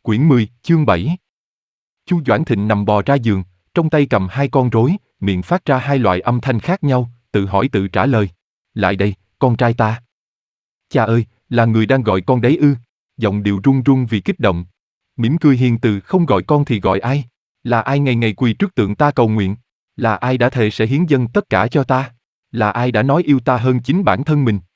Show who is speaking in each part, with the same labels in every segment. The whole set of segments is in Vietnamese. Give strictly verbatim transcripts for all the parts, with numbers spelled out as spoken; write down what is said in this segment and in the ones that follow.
Speaker 1: Quyển mười, chương bảy. Chu Doãn Thịnh nằm bò ra giường, trong tay cầm hai con rối, miệng phát ra hai loại âm thanh khác nhau, tự hỏi tự trả lời. Lại đây, con trai ta. Cha ơi, là người đang gọi con đấy ư? Giọng điệu run run vì kích động. Mỉm cười hiền từ, không gọi con thì gọi ai? Là ai ngày ngày quỳ trước tượng ta cầu nguyện? Là ai đã thề sẽ hiến dâng tất cả cho ta? Là ai đã nói yêu ta hơn chính bản thân mình?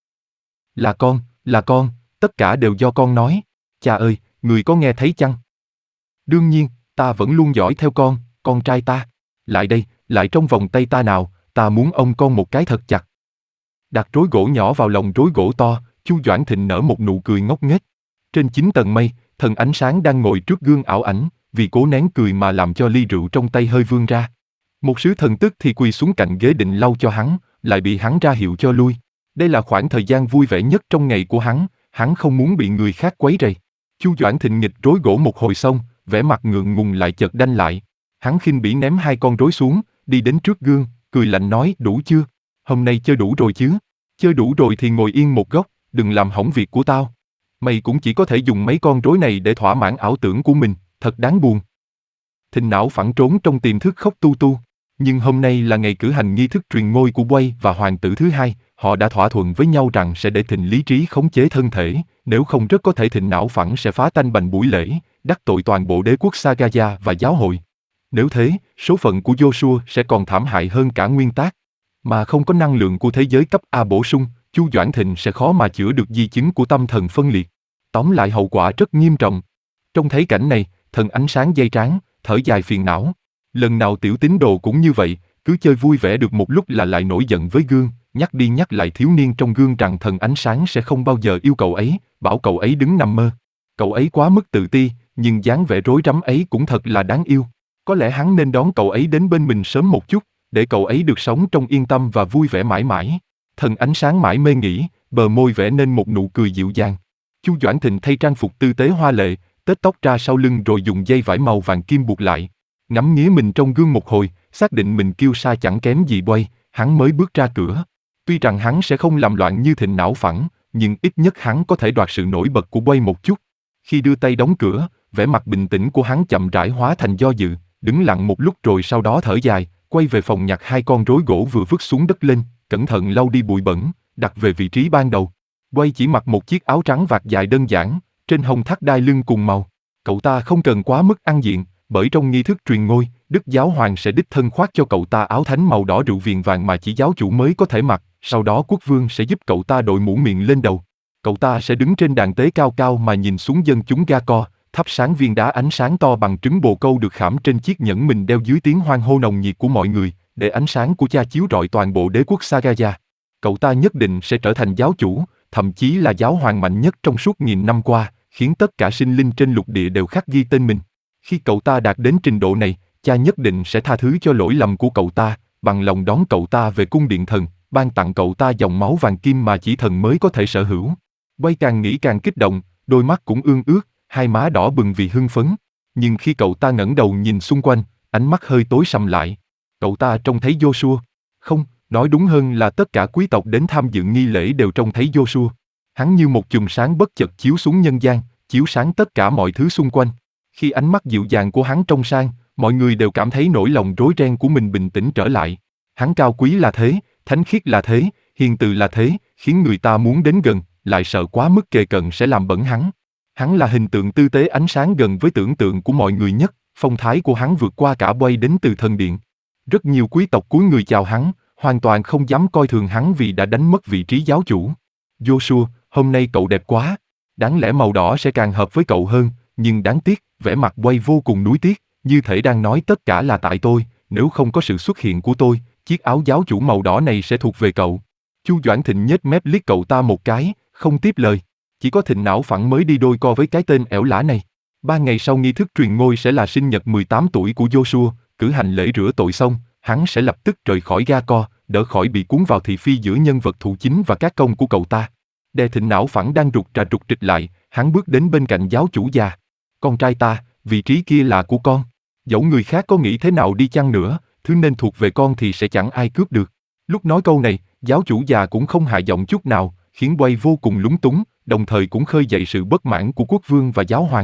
Speaker 1: Là con, là con, tất cả đều do con nói. Cha ơi, người có nghe thấy chăng? Đương nhiên, ta vẫn luôn dõi theo con, con trai ta. Lại đây, lại trong vòng tay ta nào, ta muốn ôm con một cái thật chặt. Đặt rối gỗ nhỏ vào lòng rối gỗ to, Chu Doãn Thịnh nở một nụ cười ngốc nghếch. Trên chín tầng mây, thần ánh sáng đang ngồi trước gương ảo ảnh, vì cố nén cười mà làm cho ly rượu trong tay hơi vươn ra. Một sứ thần tức thì quỳ xuống cạnh ghế định lau cho hắn, lại bị hắn ra hiệu cho lui. Đây là khoảng thời gian vui vẻ nhất trong ngày của hắn, hắn không muốn bị người khác quấy rầy. Chu Doãn Thịnh nghịch rối gỗ một hồi xong, vẻ mặt ngượng ngùng lại chợt đanh lại. Hắn khinh bỉ ném hai con rối xuống, đi đến trước gương, cười lạnh nói, đủ chưa? Hôm nay chơi đủ rồi chứ? Chơi đủ rồi thì ngồi yên một góc, đừng làm hỏng việc của tao. Mày cũng chỉ có thể dùng mấy con rối này để thỏa mãn ảo tưởng của mình, thật đáng buồn. Thịnh não phẳng trốn trong tiềm thức khóc tu tu. Nhưng hôm nay là ngày cử hành nghi thức truyền ngôi của Quay và hoàng tử thứ hai, họ đã thỏa thuận với nhau rằng sẽ để Thịnh lý trí khống chế thân thể, nếu không rất có thể Thịnh não phẳng sẽ phá tanh bành buổi lễ, đắc tội toàn bộ đế quốc Sagaya và giáo hội. Nếu thế, số phận của Joshua sẽ còn thảm hại hơn cả nguyên tác. Mà không có năng lượng của thế giới cấp A bổ sung, Chu Doãn Thịnh sẽ khó mà chữa được di chứng của tâm thần phân liệt. Tóm lại hậu quả rất nghiêm trọng. Trông thấy cảnh này, thần ánh sáng dây trán, thở dài phiền não. Lần nào tiểu tín đồ cũng như vậy, cứ chơi vui vẻ được một lúc là lại nổi giận với gương, nhắc đi nhắc lại thiếu niên trong gương rằng thần ánh sáng sẽ không bao giờ yêu cậu ấy, bảo cậu ấy đứng nằm mơ. Cậu ấy quá mức tự ti, nhưng dáng vẻ rối rắm ấy cũng thật là đáng yêu. Có lẽ hắn nên đón cậu ấy đến bên mình sớm một chút, để cậu ấy được sống trong yên tâm và vui vẻ mãi mãi. Thần ánh sáng mãi mê nghĩ, bờ môi vẽ nên một nụ cười dịu dàng. Chu Doãn Thịnh thay trang phục tư tế hoa lệ, tết tóc ra sau lưng rồi dùng dây vải màu vàng kim buộc lại. Ngắm nghía mình trong gương một hồi, xác định mình kiêu sa chẳng kém gì Quay, hắn mới bước ra cửa. Tuy rằng hắn sẽ không làm loạn như Thịnh não phẳng, nhưng ít nhất hắn có thể đoạt sự nổi bật của Quay một chút. Khi đưa tay đóng cửa, vẻ mặt bình tĩnh của hắn chậm rãi hóa thành do dự, đứng lặng một lúc rồi sau đó thở dài, quay về phòng nhặt hai con rối gỗ vừa vứt xuống đất lên, cẩn thận lau đi bụi bẩn, đặt về vị trí ban đầu. Quay chỉ mặc một chiếc áo trắng vạt dài đơn giản, trên hông thắt đai lưng cùng màu. Cậu ta không cần quá mức ăn diện, bởi trong nghi thức truyền ngôi, Đức Giáo Hoàng sẽ đích thân khoác cho cậu ta áo thánh màu đỏ rượu viền vàng mà chỉ giáo chủ mới có thể mặc, sau đó quốc vương sẽ giúp cậu ta đội mũ miệng lên đầu. Cậu ta sẽ đứng trên đàn tế cao cao mà nhìn xuống dân chúng ga co, thắp sáng viên đá ánh sáng to bằng trứng bồ câu được khảm trên chiếc nhẫn mình đeo dưới tiếng hoan hô nồng nhiệt của mọi người, để ánh sáng của cha chiếu rọi toàn bộ đế quốc Sagaya. Cậu ta nhất định sẽ trở thành giáo chủ, thậm chí là giáo hoàng mạnh nhất trong suốt nghìn năm qua, khiến tất cả sinh linh trên lục địa đều khắc ghi tên mình. Khi cậu ta đạt đến trình độ này, cha nhất định sẽ tha thứ cho lỗi lầm của cậu ta, bằng lòng đón cậu ta về cung điện thần, ban tặng cậu ta dòng máu vàng kim mà chỉ thần mới có thể sở hữu. Quay càng nghĩ càng kích động, đôi mắt cũng ương ướt, hai má đỏ bừng vì hưng phấn. Nhưng khi cậu ta ngẩng đầu nhìn xung quanh, ánh mắt hơi tối sầm lại. Cậu ta trông thấy Joshua. Không, nói đúng hơn là tất cả quý tộc đến tham dự nghi lễ đều trông thấy Joshua. Hắn như một chùm sáng bất chợt chiếu xuống nhân gian, chiếu sáng tất cả mọi thứ xung quanh. Khi ánh mắt dịu dàng của hắn trông sang, mọi người đều cảm thấy nỗi lòng rối ren của mình bình tĩnh trở lại. Hắn cao quý là thế, thánh khiết là thế, hiền từ là thế, khiến người ta muốn đến gần, lại sợ quá mức kề cận sẽ làm bẩn hắn. Hắn là hình tượng tư tế ánh sáng gần với tưởng tượng của mọi người nhất, phong thái của hắn vượt qua cả Quay đến từ thần điện. Rất nhiều quý tộc cúi người chào hắn, hoàn toàn không dám coi thường hắn vì đã đánh mất vị trí giáo chủ. Joshua, hôm nay cậu đẹp quá. Đáng lẽ màu đỏ sẽ càng hợp với cậu hơn, nhưng đáng tiếc, vẻ mặt Quay vô cùng nuối tiếc, như thể đang nói tất cả là tại tôi, nếu không có sự xuất hiện của tôi, chiếc áo giáo chủ màu đỏ này sẽ thuộc về cậu. Chu Doãn Thịnh nhếch mép liếc cậu ta một cái, không tiếp lời. Chỉ có Thịnh não phẳng mới đi đôi co với cái tên ẻo lả này. Ba ngày sau nghi thức truyền ngôi sẽ là sinh nhật mười tám tuổi của Joshua, cử hành lễ rửa tội xong, hắn sẽ lập tức rời khỏi ga co, đỡ khỏi bị cuốn vào thị phi giữa nhân vật thủ chính và các công của cậu ta. Đè Thịnh não phẳng đang rụt rà rụt trịch lại, hắn bước đến bên cạnh giáo chủ già. Con trai ta, vị trí kia là của con. Dẫu người khác có nghĩ thế nào đi chăng nữa, thứ nên thuộc về con thì sẽ chẳng ai cướp được. Lúc nói câu này, giáo chủ già cũng không hạ giọng chút nào, khiến Quay vô cùng lúng túng, đồng thời cũng khơi dậy sự bất mãn của quốc vương và giáo hoàng.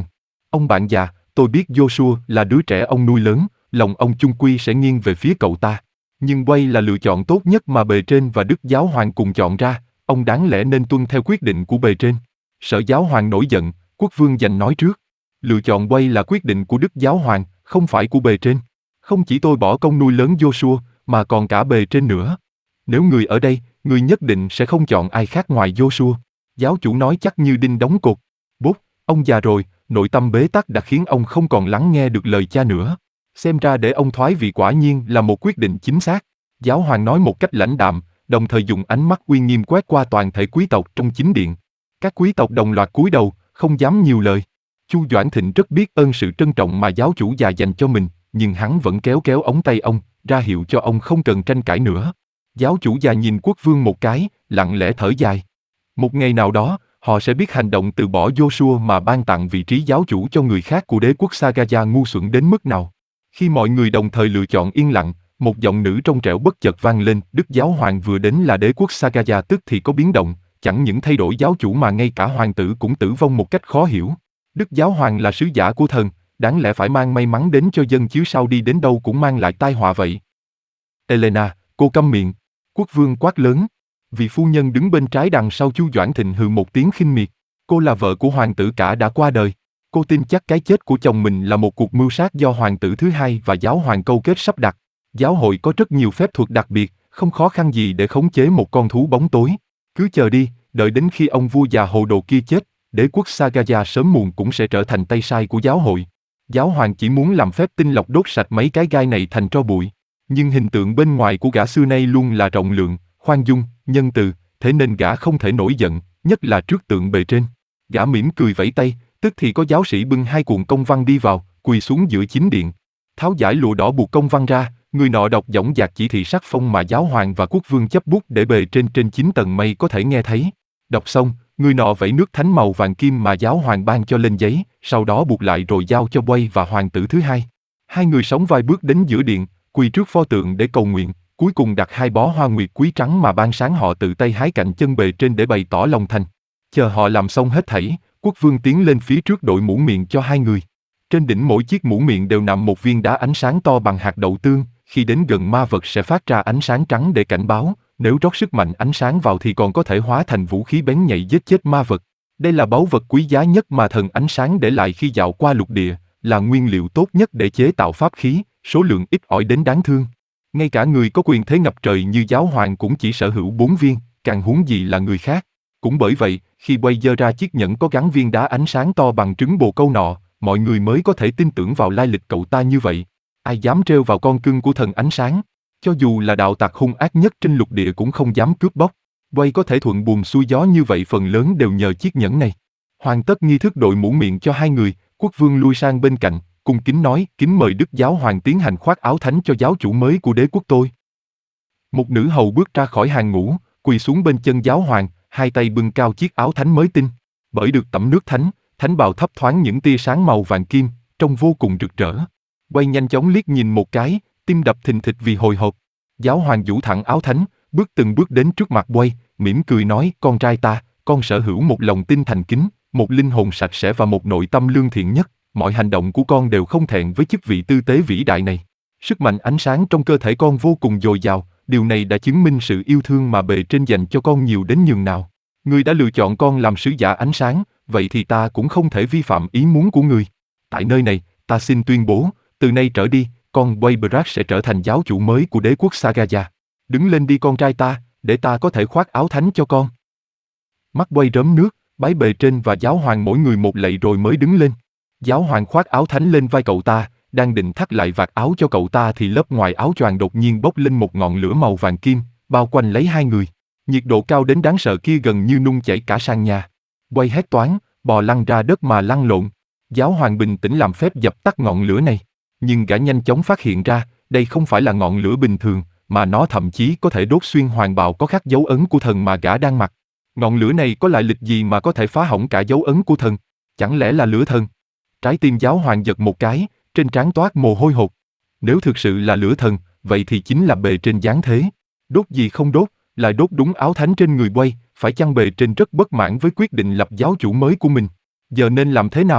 Speaker 1: Ông bạn già, tôi biết Joshua là đứa trẻ ông nuôi lớn, lòng ông chung quy sẽ nghiêng về phía cậu ta. Nhưng Wade là lựa chọn tốt nhất mà bề trên và Đức Giáo Hoàng cùng chọn ra, ông đáng lẽ nên tuân theo quyết định của bề trên. Sở Giáo Hoàng nổi giận, quốc vương giành nói trước. Lựa chọn Wade là quyết định của Đức Giáo Hoàng, không phải của bề trên. Không chỉ tôi bỏ công nuôi lớn Joshua, mà còn cả bề trên nữa. Nếu người ở đây, người nhất định sẽ không chọn ai khác ngoài Joshua. Giáo chủ nói chắc như đinh đóng cột. Bốp, ông già rồi, nội tâm bế tắc đã khiến ông không còn lắng nghe được lời cha nữa. Xem ra để ông thoái vị quả nhiên là một quyết định chính xác. Giáo hoàng nói một cách lãnh đạm, đồng thời dùng ánh mắt uy nghiêm quét qua toàn thể quý tộc trong chính điện. Các quý tộc đồng loạt cúi đầu, không dám nhiều lời. Chu Doãn Thịnh rất biết ơn sự trân trọng mà giáo chủ già dành cho mình, nhưng hắn vẫn kéo kéo ống tay ông, ra hiệu cho ông không cần tranh cãi nữa. Giáo chủ già nhìn quốc vương một cái, lặng lẽ thở dài. Một ngày nào đó, họ sẽ biết hành động từ bỏ Joshua mà ban tặng vị trí giáo chủ cho người khác của đế quốc Sagaya ngu xuẩn đến mức nào. Khi mọi người đồng thời lựa chọn yên lặng, một giọng nữ trong trẻo bất chợt vang lên, Đức Giáo Hoàng vừa đến là đế quốc Sagaya tức thì có biến động, chẳng những thay đổi giáo chủ mà ngay cả hoàng tử cũng tử vong một cách khó hiểu. Đức Giáo Hoàng là sứ giả của thần, đáng lẽ phải mang may mắn đến cho dân chứ sao đi đến đâu cũng mang lại tai họa vậy. Elena, cô câm miệng. Quốc vương quát lớn. Vị phu nhân đứng bên trái đằng sau Chu Doãn Thịnh hừ một tiếng khinh miệt. Cô là vợ của hoàng tử cả đã qua đời. Cô tin chắc cái chết của chồng mình là một cuộc mưu sát do hoàng tử thứ hai và giáo hoàng câu kết sắp đặt. Giáo hội có rất nhiều phép thuật đặc biệt, không khó khăn gì để khống chế một con thú bóng tối. Cứ chờ đi, đợi đến khi ông vua già hồ đồ kia chết, đế quốc Sagaya sớm muộn cũng sẽ trở thành tay sai của giáo hội. Giáo hoàng chỉ muốn làm phép tinh lọc đốt sạch mấy cái gai này thành tro bụi. Nhưng hình tượng bên ngoài của gã xưa nay luôn là rộng lượng, khoan dung, nhân từ, thế nên gã không thể nổi giận, nhất là trước tượng bề trên. Gã mỉm cười vẫy tay, tức thì có giáo sĩ bưng hai cuộn công văn đi vào, quỳ xuống giữa chính điện. Tháo giải lụa đỏ buộc công văn ra, người nọ đọc dõng dạc chỉ thị sắc phong mà giáo hoàng và quốc vương chấp bút để bề trên trên chín tầng mây có thể nghe thấy. Đọc xong, người nọ vẩy nước thánh màu vàng kim mà giáo hoàng ban cho lên giấy, sau đó buộc lại rồi giao cho Wade và hoàng tử thứ hai. Hai người sóng vai bước đến giữa điện, quỳ trước pho tượng để cầu nguyện, cuối cùng đặt hai bó hoa nguyệt quý trắng mà ban sáng họ tự tay hái cạnh chân bề trên để bày tỏ lòng thành. Chờ họ làm xong hết thảy, quốc vương tiến lên phía trước đội mũ miệng cho hai người. Trên đỉnh mỗi chiếc mũ miệng đều nằm một viên đá ánh sáng to bằng hạt đậu tương, khi đến gần ma vật sẽ phát ra ánh sáng trắng để cảnh báo, nếu rót sức mạnh ánh sáng vào thì còn có thể hóa thành vũ khí bén nhạy giết chết ma vật. Đây là báu vật quý giá nhất mà thần ánh sáng để lại khi dạo qua lục địa, là nguyên liệu tốt nhất để chế tạo pháp khí, số lượng ít ỏi đến đáng thương. Ngay cả người có quyền thế ngập trời như giáo hoàng cũng chỉ sở hữu bốn viên, càng huống gì là người khác. Cũng bởi vậy, khi Wade giơ ra chiếc nhẫn có gắn viên đá ánh sáng to bằng trứng bồ câu nọ, mọi người mới có thể tin tưởng vào lai lịch cậu ta như vậy. Ai dám trêu vào con cưng của thần ánh sáng? Cho dù là đạo tặc hung ác nhất trên lục địa cũng không dám cướp bóc. Wade có thể thuận buồm xuôi gió như vậy phần lớn đều nhờ chiếc nhẫn này. Hoàn tất nghi thức đội mũ miệng cho hai người, quốc vương lui sang bên cạnh, cung kính nói, kính mời Đức Giáo Hoàng tiến hành khoác áo thánh cho giáo chủ mới của đế quốc tôi. Một nữ hầu bước ra khỏi hàng ngũ, quỳ xuống bên chân giáo hoàng, hai tay bưng cao chiếc áo thánh mới tinh. Bởi được tẩm nước thánh, thánh bào thấp thoáng những tia sáng màu vàng kim, trông vô cùng rực rỡ. Quay nhanh chóng liếc nhìn một cái, tim đập thình thịch vì hồi hộp. Giáo hoàng duỗi thẳng áo thánh, bước từng bước đến trước mặt Wade, mỉm cười nói, con trai ta, con sở hữu một lòng tin thành kính, một linh hồn sạch sẽ và một nội tâm lương thiện nhất. Mọi hành động của con đều không thẹn với chức vị tư tế vĩ đại này. Sức mạnh ánh sáng trong cơ thể con vô cùng dồi dào, điều này đã chứng minh sự yêu thương mà bề trên dành cho con nhiều đến nhường nào. Người đã lựa chọn con làm sứ giả ánh sáng, vậy thì ta cũng không thể vi phạm ý muốn của người. Tại nơi này, ta xin tuyên bố, từ nay trở đi, con Wade Brack sẽ trở thành giáo chủ mới của đế quốc Sagaya. Đứng lên đi con trai ta, để ta có thể khoác áo thánh cho con. Mắt Wade rớm nước, bái bề trên và giáo hoàng mỗi người một lạy rồi mới đứng lên. Giáo hoàng khoác áo thánh lên vai cậu ta, đang định thắt lại vạt áo cho cậu ta thì lớp ngoài áo choàng đột nhiên bốc lên một ngọn lửa màu vàng kim, bao quanh lấy hai người. Nhiệt độ cao đến đáng sợ kia gần như nung chảy cả sàn nhà. Wade hét toáng, bò lăn ra đất mà lăn lộn. Giáo hoàng bình tĩnh làm phép dập tắt ngọn lửa này. Nhưng gã nhanh chóng phát hiện ra, đây không phải là ngọn lửa bình thường, mà nó thậm chí có thể đốt xuyên hoàng bào có khắc dấu ấn của thần mà gã đang mặc. Ngọn lửa này có lại lịch gì mà có thể phá hỏng cả dấu ấn của thần? Chẳng lẽ là lửa thần? Trái tim giáo hoàng giật một cái, trên trán toát mồ hôi hột. Nếu thực sự là lửa thần, vậy thì chính là bề trên giáng thế. Đốt gì không đốt, lại đốt đúng áo thánh trên người Wade, phải chăng bề trên rất bất mãn với quyết định lập giáo chủ mới của mình? Giờ nên làm thế nào?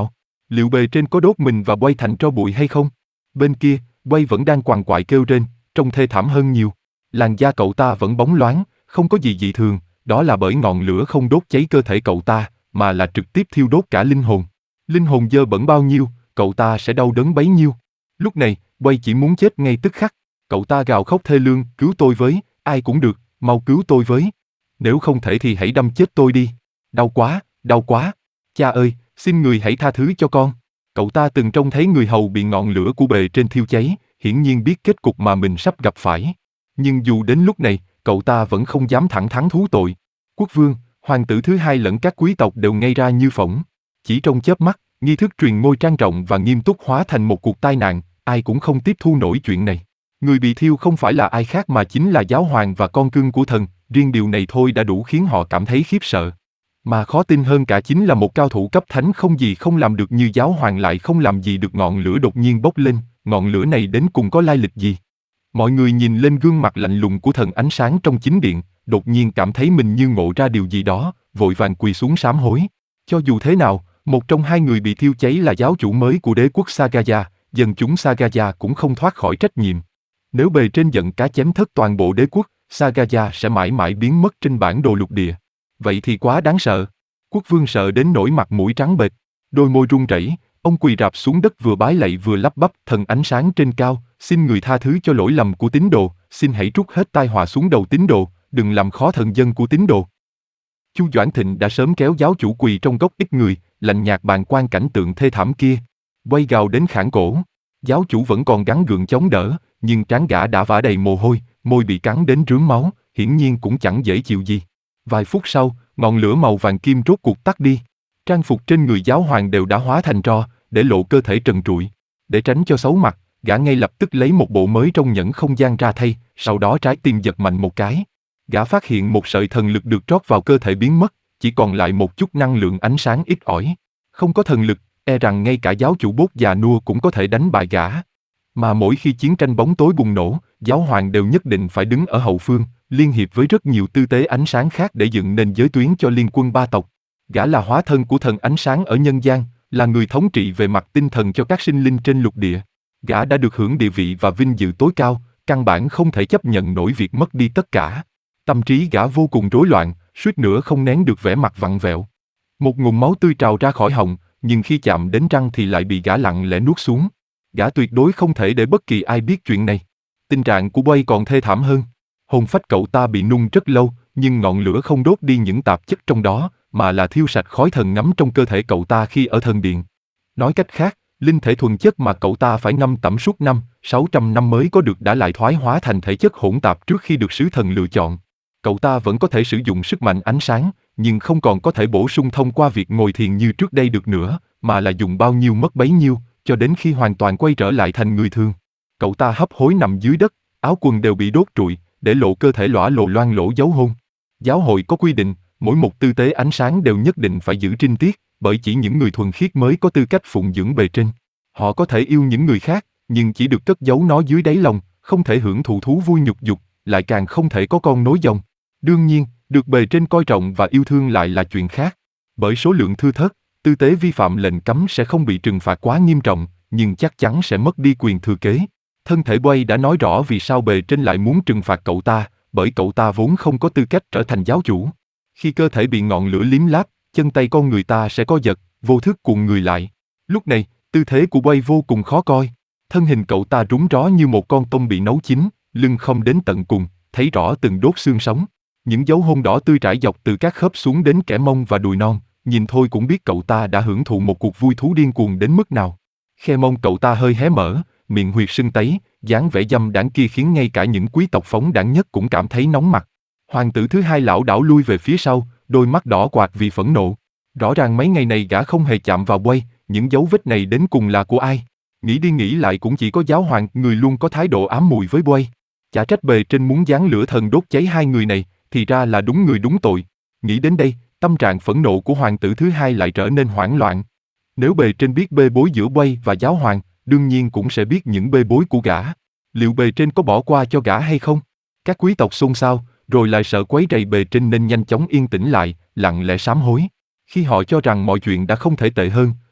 Speaker 1: Liệu bề trên có đốt mình và Quay thành tro bụi hay không? Bên kia, Quay vẫn đang quằn quại kêu rên, trông thê thảm hơn nhiều. Làn da cậu ta vẫn bóng loáng, không có gì dị thường, đó là bởi ngọn lửa không đốt cháy cơ thể cậu ta, mà là trực tiếp thiêu đốt cả linh hồn. Linh hồn dơ bẩn bao nhiêu, cậu ta sẽ đau đớn bấy nhiêu. Lúc này, Quay chỉ muốn chết ngay tức khắc. Cậu ta gào khóc thê lương, cứu tôi với, ai cũng được, mau cứu tôi với. Nếu không thể thì hãy đâm chết tôi đi. Đau quá, đau quá. Cha ơi, xin người hãy tha thứ cho con. Cậu ta từng trông thấy người hầu bị ngọn lửa của bề trên thiêu cháy, hiển nhiên biết kết cục mà mình sắp gặp phải. Nhưng dù đến lúc này, cậu ta vẫn không dám thẳng thắn thú tội. Quốc vương, hoàng tử thứ hai lẫn các quý tộc đều ngây ra như phỗng. Chỉ trong chớp mắt, nghi thức truyền ngôi trang trọng và nghiêm túc hóa thành một cuộc tai nạn, ai cũng không tiếp thu nổi chuyện này. Người bị thiêu không phải là ai khác mà chính là giáo hoàng và con cưng của thần, riêng điều này thôi đã đủ khiến họ cảm thấy khiếp sợ. Mà khó tin hơn cả chính là một cao thủ cấp thánh không gì không làm được như giáo hoàng lại không làm gì được ngọn lửa đột nhiên bốc lên, ngọn lửa này đến cùng có lai lịch gì? Mọi người nhìn lên gương mặt lạnh lùng của thần ánh sáng trong chính điện, đột nhiên cảm thấy mình như ngộ ra điều gì đó, vội vàng quỳ xuống sám hối. Cho dù thế nào, một trong hai người bị thiêu cháy là giáo chủ mới của đế quốc Sagaya, dân chúng Sagaya cũng không thoát khỏi trách nhiệm. Nếu bề trên giận cá chém thất toàn bộ đế quốc, Sagaya sẽ mãi mãi biến mất trên bản đồ lục địa. Vậy thì quá đáng sợ. Quốc vương sợ đến nỗi mặt mũi trắng bệch, đôi môi run rẩy, ông quỳ rạp xuống đất vừa bái lạy vừa lắp bắp, thần ánh sáng trên cao, xin người tha thứ cho lỗi lầm của tín đồ, xin hãy trút hết tai họa xuống đầu tín đồ, đừng làm khó thần dân của tín đồ. Chu Doãn Thịnh đã sớm kéo giáo chủ quỳ trong góc ít người, lạnh nhạt bàn quan cảnh tượng thê thảm kia. Quay gào đến khản cổ. Giáo chủ vẫn còn gắng gượng chống đỡ, nhưng trán gã đã vã đầy mồ hôi, môi bị cắn đến rướm máu, hiển nhiên cũng chẳng dễ chịu gì. Vài phút sau, ngọn lửa màu vàng kim rốt cuộc tắt đi. Trang phục trên người giáo hoàng đều đã hóa thành tro, để lộ cơ thể trần trụi. Để tránh cho xấu mặt, gã ngay lập tức lấy một bộ mới trong nhẫn không gian ra thay, sau đó trái tim giật mạnh một cái. Gã phát hiện một sợi thần lực được trót vào cơ thể biến mất, chỉ còn lại một chút năng lượng ánh sáng ít ỏi. Không có thần lực, e rằng ngay cả giáo chủ bốt già nua cũng có thể đánh bại gã. Mà mỗi khi chiến tranh bóng tối bùng nổ, giáo hoàng đều nhất định phải đứng ở hậu phương, liên hiệp với rất nhiều tư tế ánh sáng khác để dựng nên giới tuyến cho liên quân ba tộc. Gã là hóa thân của thần ánh sáng ở nhân gian, là người thống trị về mặt tinh thần cho các sinh linh trên lục địa. Gã đã được hưởng địa vị và vinh dự tối cao, căn bản không thể chấp nhận nổi việc mất đi tất cả. Tâm trí gã vô cùng rối loạn, suýt nữa không nén được vẻ mặt vặn vẹo. Một ngụm máu tươi trào ra khỏi họng, nhưng khi chạm đến răng thì lại bị gã lặng lẽ nuốt xuống. Gã tuyệt đối không thể để bất kỳ ai biết chuyện này. Tình trạng của Quay còn thê thảm hơn. Hồn phách cậu ta bị nung rất lâu, nhưng ngọn lửa không đốt đi những tạp chất trong đó, mà là thiêu sạch khói thần ngấm trong cơ thể cậu ta khi ở thần điện. Nói cách khác, linh thể thuần chất mà cậu ta phải ngâm tẩm suốt năm, sáu trăm năm mới có được đã lại thoái hóa thành thể chất hỗn tạp trước khi được sứ thần lựa chọn. Cậu ta vẫn có thể sử dụng sức mạnh ánh sáng, nhưng không còn có thể bổ sung thông qua việc ngồi thiền như trước đây được nữa, mà là dùng bao nhiêu mất bấy nhiêu, cho đến khi hoàn toàn quay trở lại thành người thường. Cậu ta hấp hối nằm dưới đất, áo quần đều bị đốt trụi, để lộ cơ thể lõa lồ loang lỗ dấu hôn. Giáo hội có quy định, mỗi một tư tế ánh sáng đều nhất định phải giữ trinh tiết, bởi chỉ những người thuần khiết mới có tư cách phụng dưỡng bề trên. Họ có thể yêu những người khác, nhưng chỉ được cất giấu nó dưới đáy lòng, không thể hưởng thụ thú vui nhục dục, lại càng không thể có con nối dòng. Đương nhiên, được bề trên coi trọng và yêu thương lại là chuyện khác. Bởi số lượng thưa thớt, tư tế vi phạm lệnh cấm sẽ không bị trừng phạt quá nghiêm trọng, nhưng chắc chắn sẽ mất đi quyền thừa kế. Thân thể Quay đã nói rõ vì sao bề trên lại muốn trừng phạt cậu ta, bởi cậu ta vốn không có tư cách trở thành giáo chủ. Khi cơ thể bị ngọn lửa liếm láp, chân tay con người ta sẽ co giật, vô thức cuộn người lại. Lúc này, tư thế của Quay vô cùng khó coi. Thân hình cậu ta rúng ró như một con tôm bị nấu chín, lưng không đến tận cùng, thấy rõ từng đốt xương sống. Những dấu hôn đỏ tươi trải dọc từ các khớp xuống đến kẻ mông và đùi non, nhìn thôi cũng biết cậu ta đã hưởng thụ một cuộc vui thú điên cuồng đến mức nào. Khe mông cậu ta hơi hé mở, miệng huyệt sưng tấy, dáng vẻ dâm đãng kia khiến ngay cả những quý tộc phóng đãng nhất cũng cảm thấy nóng mặt. Hoàng tử thứ hai lảo đảo lui về phía sau, đôi mắt đỏ quạt vì phẫn nộ. Rõ ràng mấy ngày này gã không hề chạm vào Quay, những dấu vết này đến cùng là của ai? Nghĩ đi nghĩ lại cũng chỉ có giáo hoàng, người luôn có thái độ ám muội với Quay. Chả trách bề trên muốn giáng lửa thần đốt cháy hai người này, thì ra là đúng người đúng tội. Nghĩ đến đây, tâm trạng phẫn nộ của hoàng tử thứ hai lại trở nên hoảng loạn. Nếu bề trên biết bê bối giữa Quay và giáo hoàng, đương nhiên cũng sẽ biết những bê bối của gã. Liệu bề trên có bỏ qua cho gã hay không? Các quý tộc xôn xao, rồi lại sợ quấy rầy bề trên nên nhanh chóng yên tĩnh lại, lặng lẽ sám hối. Khi họ cho rằng mọi chuyện đã không thể tệ hơn,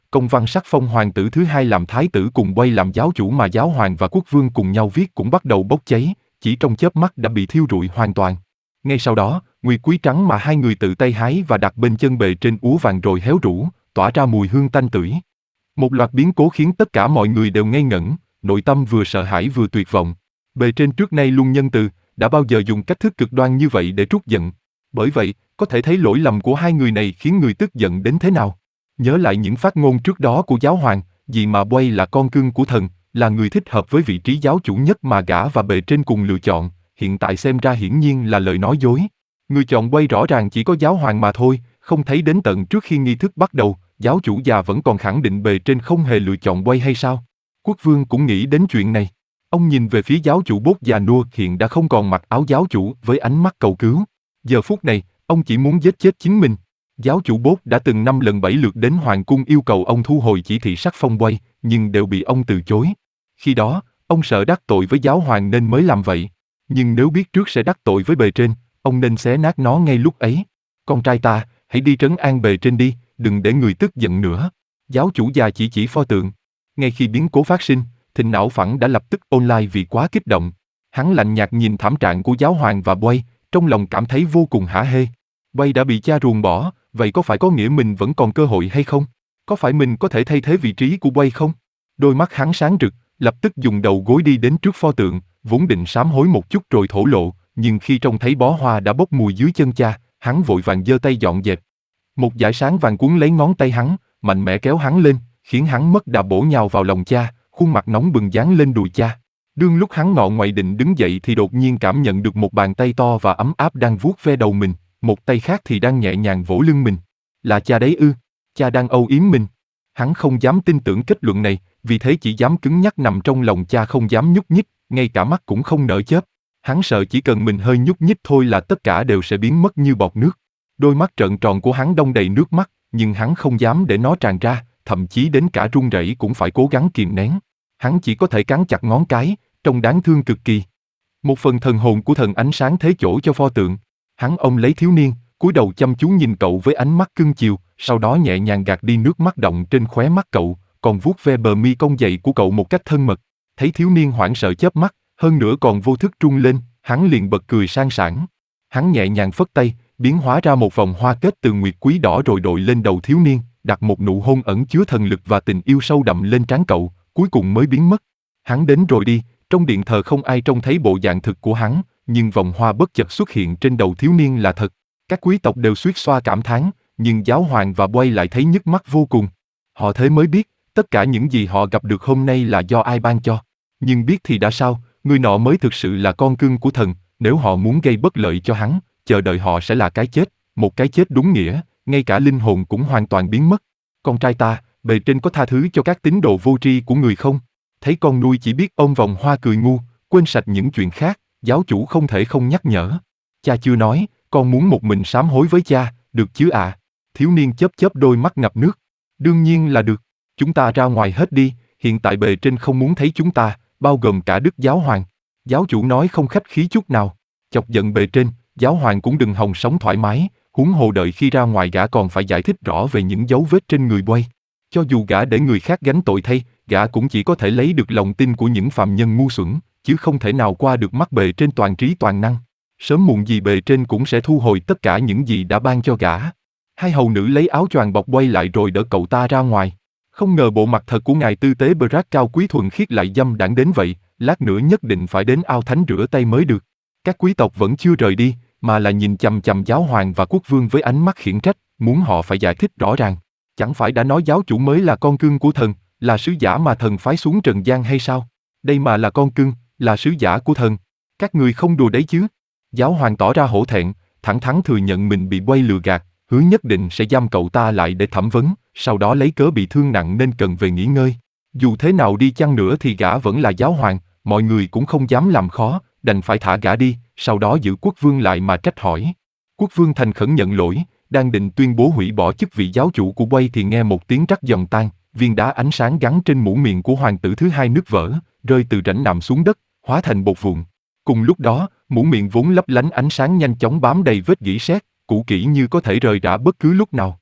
Speaker 1: công văn sắc phong hoàng tử thứ hai làm thái tử cùng Quay làm giáo chủ mà giáo hoàng và quốc vương cùng nhau viết cũng bắt đầu bốc cháy, chỉ trong chớp mắt đã bị thiêu rụi hoàn toàn. Ngay sau đó, nguyệt quý trắng mà hai người tự tay hái và đặt bên chân bề trên úa vàng rồi héo rũ, tỏa ra mùi hương tanh tưởi. Một loạt biến cố khiến tất cả mọi người đều ngây ngẩn, nội tâm vừa sợ hãi vừa tuyệt vọng. Bề trên trước nay luôn nhân từ, đã bao giờ dùng cách thức cực đoan như vậy để trút giận. Bởi vậy, có thể thấy lỗi lầm của hai người này khiến người tức giận đến thế nào. Nhớ lại những phát ngôn trước đó của giáo hoàng, vì mà Quay là con cưng của thần, là người thích hợp với vị trí giáo chủ nhất mà gã và bề trên cùng lựa chọn, hiện tại xem ra hiển nhiên là lời nói dối. Người chọn Quay rõ ràng chỉ có giáo hoàng mà thôi, không thấy đến tận trước khi nghi thức bắt đầu, giáo chủ già vẫn còn khẳng định bề trên không hề lựa chọn Quay hay sao? Quốc vương cũng nghĩ đến chuyện này. Ông nhìn về phía giáo chủ Bốt già nua hiện đã không còn mặc áo giáo chủ với ánh mắt cầu cứu. Giờ phút này, ông chỉ muốn giết chết chính mình. Giáo chủ Bốt đã từng năm lần bảy lượt đến hoàng cung yêu cầu ông thu hồi chỉ thị sắc phong Quay, nhưng đều bị ông từ chối. Khi đó, ông sợ đắc tội với giáo hoàng nên mới làm vậy. Nhưng nếu biết trước sẽ đắc tội với bề trên, ông nên xé nát nó ngay lúc ấy. Con trai ta, hãy đi trấn an bề trên đi, đừng để người tức giận nữa. Giáo chủ già chỉ chỉ pho tượng. Ngay khi biến cố phát sinh, Thịnh não phẳng đã lập tức online vì quá kích động. Hắn lạnh nhạt nhìn thảm trạng của giáo hoàng và Quay, trong lòng cảm thấy vô cùng hả hê. Quay đã bị cha ruồng bỏ, vậy có phải có nghĩa mình vẫn còn cơ hội hay không? Có phải mình có thể thay thế vị trí của Quay không? Đôi mắt hắn sáng rực, lập tức dùng đầu gối đi đến trước pho tượng, vốn định sám hối một chút rồi thổ lộ, nhưng khi trông thấy bó hoa đã bốc mùi dưới chân cha, hắn vội vàng giơ tay dọn dẹp. Một dải sáng vàng cuốn lấy ngón tay hắn, mạnh mẽ kéo hắn lên, khiến hắn mất đà bổ nhào vào lòng cha, khuôn mặt nóng bừng dán lên đùi cha. Đương lúc hắn ngọ ngoại định đứng dậy thì đột nhiên cảm nhận được một bàn tay to và ấm áp đang vuốt ve đầu mình, một tay khác thì đang nhẹ nhàng vỗ lưng mình. Là cha đấy ư? Cha đang âu yếm mình. Hắn không dám tin tưởng kết luận này, vì thế chỉ dám cứng nhắc nằm trong lòng cha không dám nhúc nhích, ngay cả mắt cũng không nở chớp. Hắn sợ chỉ cần mình hơi nhúc nhích thôi là tất cả đều sẽ biến mất như bọt nước. Đôi mắt trợn tròn của hắn đong đầy nước mắt, nhưng hắn không dám để nó tràn ra, thậm chí đến cả run rẩy cũng phải cố gắng kìm nén. Hắn chỉ có thể cắn chặt ngón cái, trông đáng thương cực kỳ. Một phần thần hồn của thần ánh sáng thế chỗ cho pho tượng. Hắn ôm lấy thiếu niên, cúi đầu chăm chú nhìn cậu với ánh mắt cưng chiều, sau đó nhẹ nhàng gạt đi nước mắt đọng trên khóe mắt cậu, còn vuốt ve bờ mi cong dậy của cậu một cách thân mật. Thấy thiếu niên hoảng sợ chớp mắt, hơn nữa còn vô thức run lên, hắn liền bật cười sang sảng. Hắn nhẹ nhàng phất tay, biến hóa ra một vòng hoa kết từ nguyệt quý đỏ rồi đội lên đầu thiếu niên, đặt một nụ hôn ẩn chứa thần lực và tình yêu sâu đậm lên trán cậu, cuối cùng mới biến mất. Hắn đến rồi đi, trong điện thờ không ai trông thấy bộ dạng thực của hắn, nhưng vòng hoa bất chợt xuất hiện trên đầu thiếu niên là thật. Các quý tộc đều suýt xoa cảm thán, nhưng giáo hoàng và Quay lại thấy nhức mắt vô cùng. Họ thế mới biết, tất cả những gì họ gặp được hôm nay là do ai ban cho. Nhưng biết thì đã sao, người nọ mới thực sự là con cưng của thần, nếu họ muốn gây bất lợi cho hắn, chờ đợi họ sẽ là cái chết, một cái chết đúng nghĩa, ngay cả linh hồn cũng hoàn toàn biến mất. Con trai ta, bề trên có tha thứ cho các tín đồ vô tri của người không? Thấy con nuôi chỉ biết ôm vòng hoa cười ngu, quên sạch những chuyện khác, giáo chủ không thể không nhắc nhở. Cha chưa nói, con muốn một mình sám hối với cha, được chứ ạ? À? Thiếu niên chớp chớp đôi mắt ngập nước. Đương nhiên là được, chúng ta ra ngoài hết đi, hiện tại bề trên không muốn thấy chúng ta, bao gồm cả đức giáo hoàng. Giáo chủ nói không khách khí chút nào. Chọc giận bề trên, giáo hoàng cũng đừng hòng sống thoải mái, huống hồ đợi khi ra ngoài gã còn phải giải thích rõ về những dấu vết trên người Quay. Cho dù gã để người khác gánh tội thay, gã cũng chỉ có thể lấy được lòng tin của những phàm nhân ngu xuẩn, chứ không thể nào qua được mắt bề trên toàn trí toàn năng. Sớm muộn gì bề trên cũng sẽ thu hồi tất cả những gì đã ban cho gã. Hai hầu nữ lấy áo choàng bọc Quay lại rồi đỡ cậu ta ra ngoài. Không ngờ bộ mặt thật của ngài tư tế Brack cao quý thuần khiết lại dâm đãng đến vậy, lát nữa nhất định phải đến ao thánh rửa tay mới được. Các quý tộc vẫn chưa rời đi, mà là nhìn chằm chằm giáo hoàng và quốc vương với ánh mắt khiển trách, muốn họ phải giải thích rõ ràng. Chẳng phải đã nói giáo chủ mới là con cưng của thần, là sứ giả mà thần phái xuống trần gian hay sao? Đây mà là con cưng, là sứ giả của thần. Các người không đùa đấy chứ? Giáo hoàng tỏ ra hổ thẹn, thẳng thắn thừa nhận mình bị Quay lừa gạt, hứa nhất định sẽ giam cậu ta lại để thẩm vấn, sau đó lấy cớ bị thương nặng nên cần về nghỉ ngơi. Dù thế nào đi chăng nữa thì gã vẫn là giáo hoàng, mọi người cũng không dám làm khó, đành phải thả gã đi, sau đó giữ quốc vương lại mà trách hỏi. Quốc vương thành khẩn nhận lỗi, đang định tuyên bố hủy bỏ chức vị giáo chủ của Quay thì nghe một tiếng rắc giòn tan, viên đá ánh sáng gắn trên mũ miệng của hoàng tử thứ hai nứt vỡ, rơi từ rãnh nằm xuống đất, hóa thành bột vụn. Cùng lúc đó, mũ miệng vốn lấp lánh ánh sáng nhanh chóng bám đầy vết gỉ sét, cũ kỹ như có thể rời rã bất cứ lúc nào.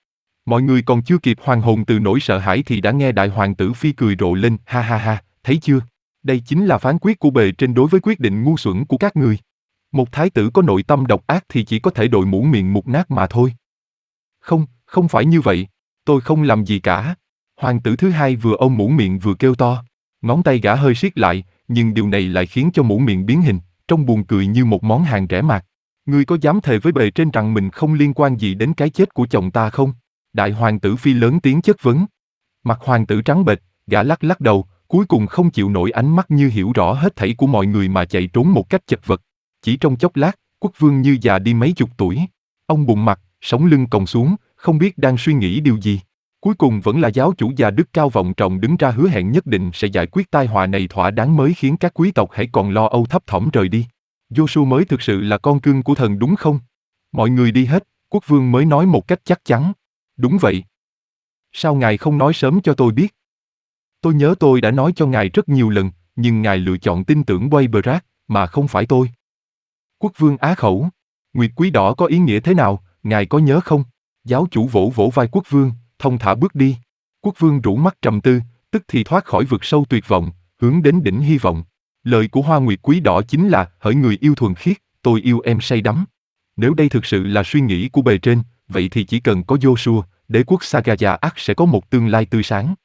Speaker 1: Mọi người còn chưa kịp hoàn hồn từ nỗi sợ hãi thì đã nghe đại hoàng tử Phi cười rộ lên, ha ha ha, thấy chưa? Đây chính là phán quyết của bề trên đối với quyết định ngu xuẩn của các người. Một thái tử có nội tâm độc ác thì chỉ có thể đội mũ miệng mục nát mà thôi. Không, không phải như vậy. Tôi không làm gì cả. Hoàng tử thứ hai vừa ôm mũ miệng vừa kêu to. Ngón tay gã hơi siết lại, nhưng điều này lại khiến cho mũ miệng biến hình, trông buồn cười như một món hàng rẻ mạt. Ngươi có dám thề với bề trên rằng mình không liên quan gì đến cái chết của chồng ta không? Đại hoàng tử Phi lớn tiếng chất vấn. Mặt hoàng tử trắng bệch, gã lắc lắc đầu, cuối cùng không chịu nổi ánh mắt như hiểu rõ hết thảy của mọi người mà chạy trốn một cách chật vật. Chỉ trong chốc lát, quốc vương như già đi mấy chục tuổi. Ông bụng mặt, sống lưng còng xuống, không biết đang suy nghĩ điều gì. Cuối cùng vẫn là giáo chủ già đức cao vọng trọng đứng ra hứa hẹn nhất định sẽ giải quyết tai họa này thỏa đáng mới khiến các quý tộc hãy còn lo âu thấp thỏm rời đi. Joshua mới thực sự là con cưng của thần đúng không? Mọi người đi hết, quốc vương mới nói một cách chắc chắn. Đúng vậy. Sao ngài không nói sớm cho tôi biết? Tôi nhớ tôi đã nói cho ngài rất nhiều lần, nhưng ngài lựa chọn tin tưởng Waybrat, mà không phải tôi. Quốc vương á khẩu. Nguyệt quý đỏ có ý nghĩa thế nào, ngài có nhớ không? Giáo chủ vỗ vỗ vai quốc vương, thông thả bước đi. Quốc vương rũ mắt trầm tư, tức thì thoát khỏi vực sâu tuyệt vọng, hướng đến đỉnh hy vọng. Lời của Hoa Nguyệt quý đỏ chính là, hỡi người yêu thuần khiết, tôi yêu em say đắm. Nếu đây thực sự là suy nghĩ của bề trên, vậy thì chỉ cần có Joshua, đế quốc Sagaya ắt sẽ có một tương lai tươi sáng.